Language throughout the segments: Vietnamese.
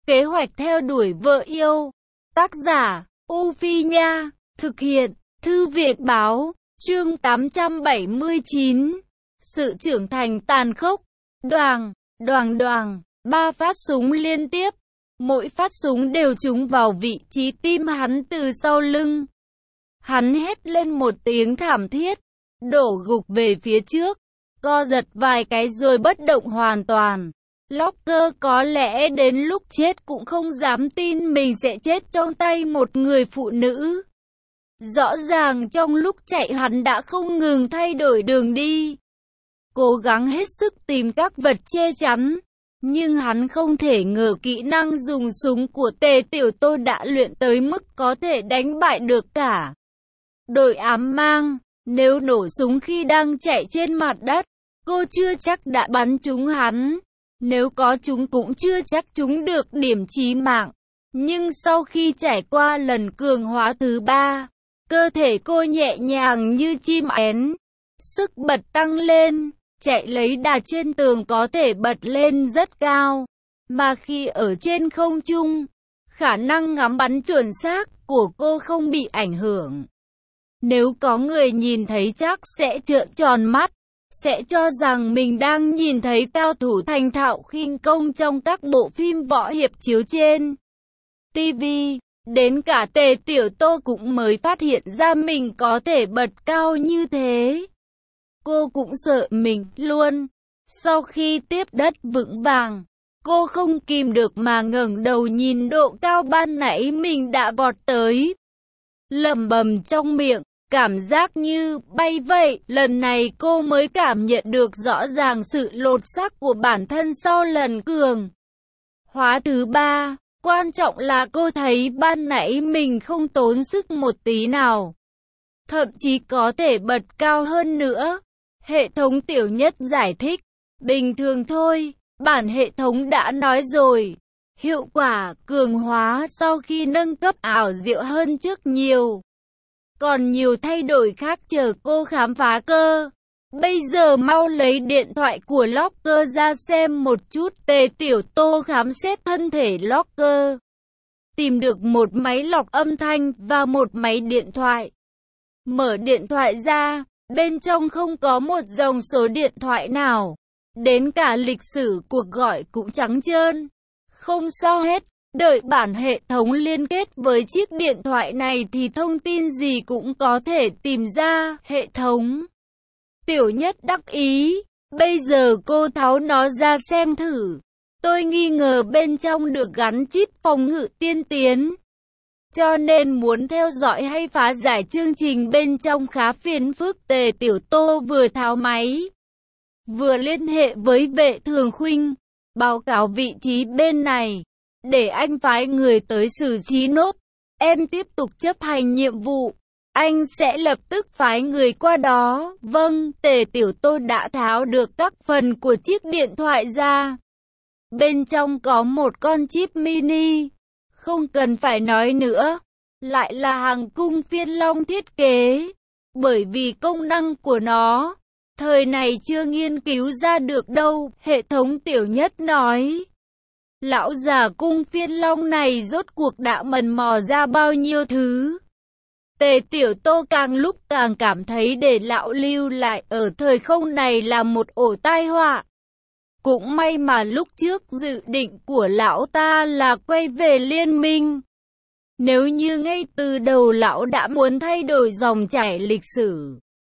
Kế hoạch theo đuổi vợ yêu. Tác giả, U Phi Nha. Thực hiện, Thư viện Báo. Chương 879. Sự trưởng thành tàn khốc. Đoàng, đoàng đoàng. 3 phát súng liên tiếp. Mỗi phát súng đều trúng vào vị trí tim hắn từ sau lưng. Hắn hét lên một tiếng thảm thiết, đổ gục về phía trước, co giật vài cái rồi bất động hoàn toàn. Locker có lẽ đến lúc chết cũng không dám tin mình sẽ chết trong tay một người phụ nữ. Rõ ràng trong lúc chạy hắn đã không ngừng thay đổi đường đi, cố gắng hết sức tìm các vật che chắn. Nhưng hắn không thể ngờ kỹ năng dùng súng của Tề Tiểu Tô đã luyện tới mức có thể đánh bại được cả đội ám mang. Nếu nổ súng khi đang chạy trên mặt đất, cô chưa chắc đã bắn trúng hắn. Nếu có trúng cũng chưa chắc trúng được điểm chí mạng. Nhưng sau khi trải qua lần cường hóa thứ 3, cơ thể cô nhẹ nhàng như chim én, sức bật tăng lên. Chạy lấy đà trên tường có thể bật lên rất cao, mà khi ở trên không trung, khả năng ngắm bắn chuẩn xác của cô không bị ảnh hưởng. Nếu có người nhìn thấy chắc sẽ trợn tròn mắt, sẽ cho rằng mình đang nhìn thấy cao thủ thành thạo khinh công trong các bộ phim võ hiệp chiếu trên TV. Đến cả Tề Tiểu Tô cũng mới phát hiện ra mình có thể bật cao như thế. Cô cũng sợ mình luôn. Sau khi tiếp đất vững vàng, cô không kìm được mà ngẩng đầu nhìn độ cao ban nãy mình đã vọt tới. Lẩm bẩm trong miệng, cảm giác như bay vậy. Lần này cô mới cảm nhận được rõ ràng sự lột xác của bản thân sau lần cường hóa thứ 3. Quan trọng là cô thấy ban nãy mình không tốn sức một tí nào, thậm chí có thể bật cao hơn nữa. Hệ thống Tiểu Nhất giải thích, bình thường thôi, bản hệ thống đã nói rồi. Hiệu quả cường hóa sau khi nâng cấp ảo diệu hơn trước nhiều. Còn nhiều thay đổi khác chờ cô khám phá cơ. Bây giờ mau lấy điện thoại của Locker ra xem một chút. Tề Tiểu Tô khám xét thân thể Locker, tìm được một máy lọc âm thanh và một máy điện thoại. Mở điện thoại ra, bên trong không có một dòng số điện thoại nào. Đến cả lịch sử cuộc gọi cũng trắng trơn, không sao hết. Đợi bản hệ thống liên kết với chiếc điện thoại này thì thông tin gì cũng có thể tìm ra. Hệ thống Tiểu Nhất đắc ý, bây giờ cô tháo nó ra xem thử. Tôi nghi ngờ bên trong được gắn chip phòng ngự tiên tiến, cho nên muốn theo dõi hay phá giải chương trình bên trong khá phiền phức. Tề Tiểu Tô vừa tháo máy, vừa liên hệ với Vệ Thường Khuynh, báo cáo vị trí bên này, để anh phái người tới xử trí nốt. Em tiếp tục chấp hành nhiệm vụ, anh sẽ lập tức phái người qua đó. Vâng. Tề Tiểu Tô đã tháo được các phần của chiếc điện thoại ra. Bên trong có một con chip mini, không cần phải nói nữa, lại là hàng cung Phiên Long thiết kế. Bởi vì công năng của nó, thời này chưa nghiên cứu ra được đâu. Hệ thống Tiểu Nhất nói, lão già cung Phiên Long này rốt cuộc đã mần mò ra bao nhiêu thứ. Tề Tiểu Tô càng lúc càng cảm thấy để lão lưu lại ở thời không này là một ổ tai họa. Cũng may mà lúc trước dự định của lão ta là quay về liên minh. Nếu như ngay từ đầu lão đã muốn thay đổi dòng chảy lịch sử,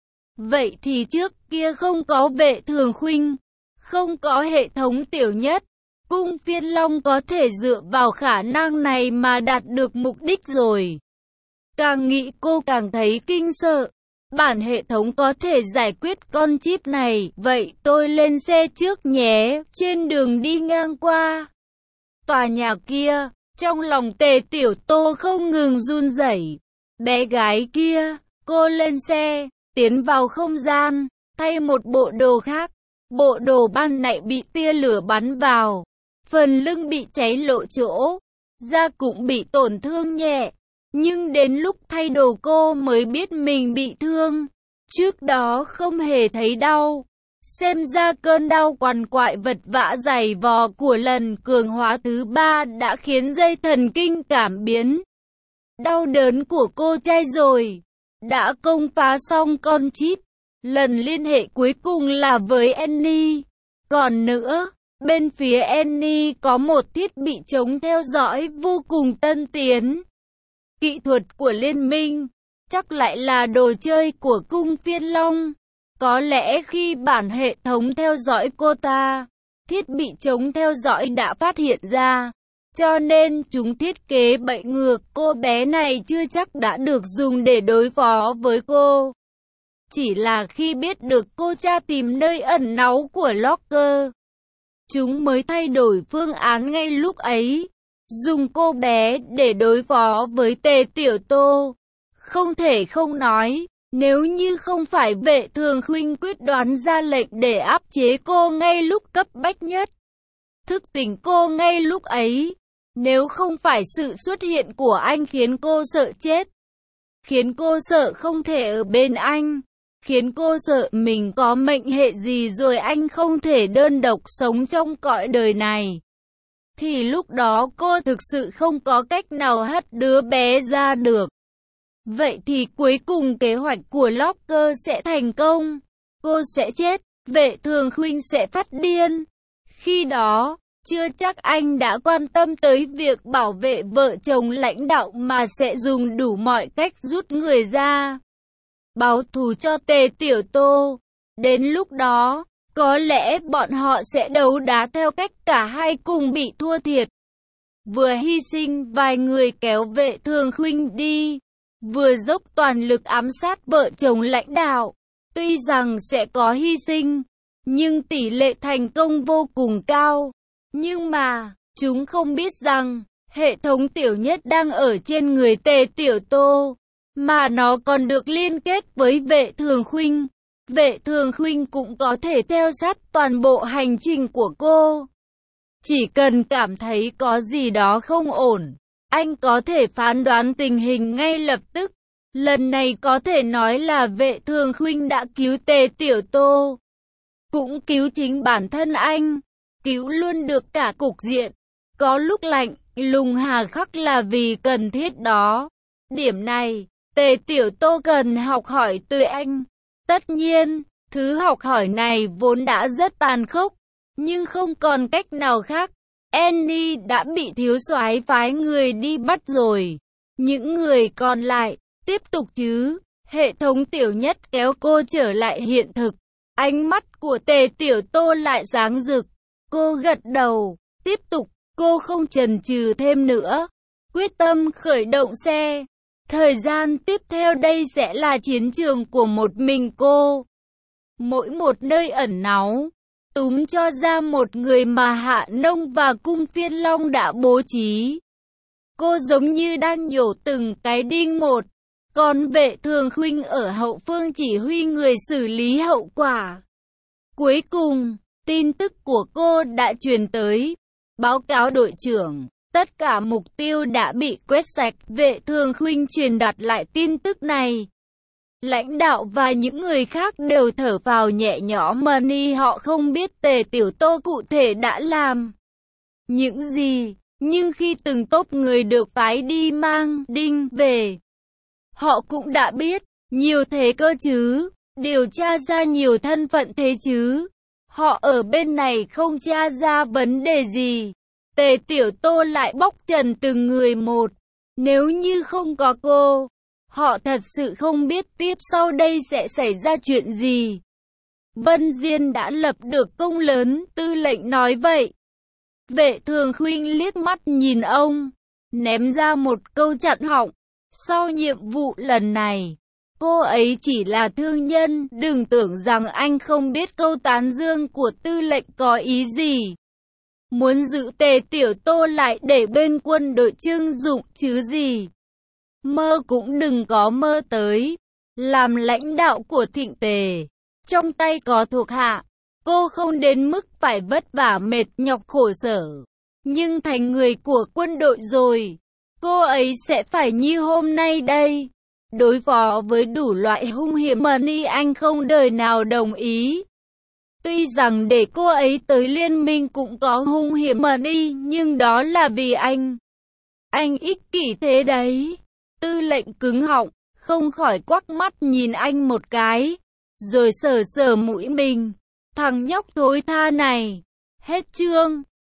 vậy thì trước kia không có Vệ Thường Khuynh, không có hệ thống Tiểu Nhất, cung Phiên Long có thể dựa vào khả năng này mà đạt được mục đích rồi. Càng nghĩ cô càng thấy kinh sợ. Bản hệ thống có thể giải quyết con chip này, vậy tôi lên xe trước nhé. Trên đường đi ngang qua tòa nhà kia, trong lòng Tề Tiểu Tô không ngừng run rẩy. Bé gái kia, cô lên xe, tiến vào không gian, thay một bộ đồ khác. Bộ đồ ban nãy bị tia lửa bắn vào, phần lưng bị cháy lộ chỗ, da cũng bị tổn thương nhẹ. Nhưng đến lúc thay đồ cô mới biết mình bị thương, trước đó không hề thấy đau. Xem ra cơn đau quằn quại vật vã dày vò của lần cường hóa thứ 3 đã khiến dây thần kinh cảm biến. Đau đớn của cô trai rồi. Đã công phá xong con chip. Lần liên hệ cuối cùng là với Annie. Còn nữa, bên phía Annie có một thiết bị chống theo dõi vô cùng tân tiến. Kỹ thuật của liên minh, chắc lại là đồ chơi của cung Phiên Long. Có lẽ khi bản hệ thống theo dõi cô ta, thiết bị chống theo dõi đã phát hiện ra. Cho nên chúng thiết kế bẫy ngược cô bé này chưa chắc đã được dùng để đối phó với cô. Chỉ là khi biết được cô cha tìm nơi ẩn náu của Locker, chúng mới thay đổi phương án ngay lúc ấy. Dùng cô bé để đối phó với Tề Tiểu Tô. Không thể không nói, nếu như không phải Vệ Thường Khuynh quyết đoán ra lệnh để áp chế cô ngay lúc cấp bách nhất, thức tỉnh cô ngay lúc ấy, nếu không phải sự xuất hiện của anh khiến cô sợ chết, khiến cô sợ không thể ở bên anh, khiến cô sợ mình có mệnh hệ gì rồi anh không thể đơn độc sống trong cõi đời này, thì lúc đó cô thực sự không có cách nào hất đứa bé ra được. Vậy thì cuối cùng kế hoạch của Locker sẽ thành công. Cô sẽ chết, Vệ Thường Khuynh sẽ phát điên. Khi đó, chưa chắc anh đã quan tâm tới việc bảo vệ vợ chồng lãnh đạo mà sẽ dùng đủ mọi cách rút người ra. Báo thù cho Tề Tiểu Tô. Đến lúc đó, có lẽ bọn họ sẽ đấu đá theo cách cả hai cùng bị thua thiệt. Vừa hy sinh vài người kéo Vệ Thường Khuynh đi, vừa dốc toàn lực ám sát vợ chồng lãnh đạo. Tuy rằng sẽ có hy sinh, nhưng tỷ lệ thành công vô cùng cao. Nhưng mà, chúng không biết rằng, hệ thống tiểu nhất đang ở trên người Tề Tiểu Tô, mà nó còn được liên kết với Vệ Thường Khuynh. Vệ Thường Khuynh cũng có thể theo sát toàn bộ hành trình của cô. Chỉ cần cảm thấy có gì đó không ổn, anh có thể phán đoán tình hình ngay lập tức. Lần này có thể nói là Vệ Thường Khuynh đã cứu Tề Tiểu Tô, cũng cứu chính bản thân anh, cứu luôn được cả cục diện. Có lúc lạnh lùng hà khắc là vì cần thiết đó. Điểm này, Tề Tiểu Tô cần học hỏi từ anh. Tất nhiên, thứ học hỏi này vốn đã rất tàn khốc, nhưng không còn cách nào khác. Annie đã bị thiếu soái phái người đi bắt rồi. Những người còn lại, tiếp tục chứ. Hệ thống tiểu nhất kéo cô trở lại hiện thực. Ánh mắt của Tề Tiểu Tô lại sáng rực. Cô gật đầu, tiếp tục, cô không chần chừ thêm nữa. Quyết tâm khởi động xe. Thời gian tiếp theo đây sẽ là chiến trường của một mình cô. Mỗi một nơi ẩn náu, túm cho ra một người mà Hạ Nông và Cung Phiên Long đã bố trí. Cô giống như đang nhổ từng cái đinh một, còn Vệ Thường Khuynh ở hậu phương chỉ huy người xử lý hậu quả. Cuối cùng, tin tức của cô đã truyền tới. Báo cáo đội trưởng, tất cả mục tiêu đã bị quét sạch. Vệ Thường Khuynh truyền đạt lại tin tức này. Lãnh đạo và những người khác đều thở phào nhẹ nhõm, Money họ không biết Tề Tiểu Tô cụ thể đã làm những gì, nhưng khi từng tốp người được phái đi mang đinh về, họ cũng đã biết, nhiều thế cơ chứ, điều tra ra nhiều thân phận thế chứ. Họ ở bên này không tra ra vấn đề gì. Tề Tiểu Tô lại bóc trần từng người một. Nếu như không có cô, họ thật sự không biết tiếp sau đây sẽ xảy ra chuyện gì. Vân Diên đã lập được công lớn, tư lệnh nói vậy. Vệ Thường Khuynh liếc mắt nhìn ông, ném ra một câu chặn họng. Sau nhiệm vụ lần này, cô ấy chỉ là thương nhân, đừng tưởng rằng anh không biết câu tán dương của tư lệnh có ý gì. Muốn giữ Tề Tiểu Tô lại để bên quân đội Trương Dụng chứ gì. Mơ cũng đừng có mơ tới. Làm lãnh đạo của Thịnh Tề, trong tay có thuộc hạ, cô không đến mức phải vất vả mệt nhọc khổ sở. Nhưng thành người của quân đội rồi, cô ấy sẽ phải như hôm nay đây. Đối phó với đủ loại hung hiểm Money anh không đời nào đồng ý. Tuy rằng để cô ấy tới liên minh cũng có hung hiểm mà đi, nhưng đó là vì anh. Anh ích kỷ thế đấy. Tư lệnh cứng họng, không khỏi quắc mắt nhìn anh một cái, rồi sờ sờ mũi mình. Thằng nhóc thối tha này. Hết chương.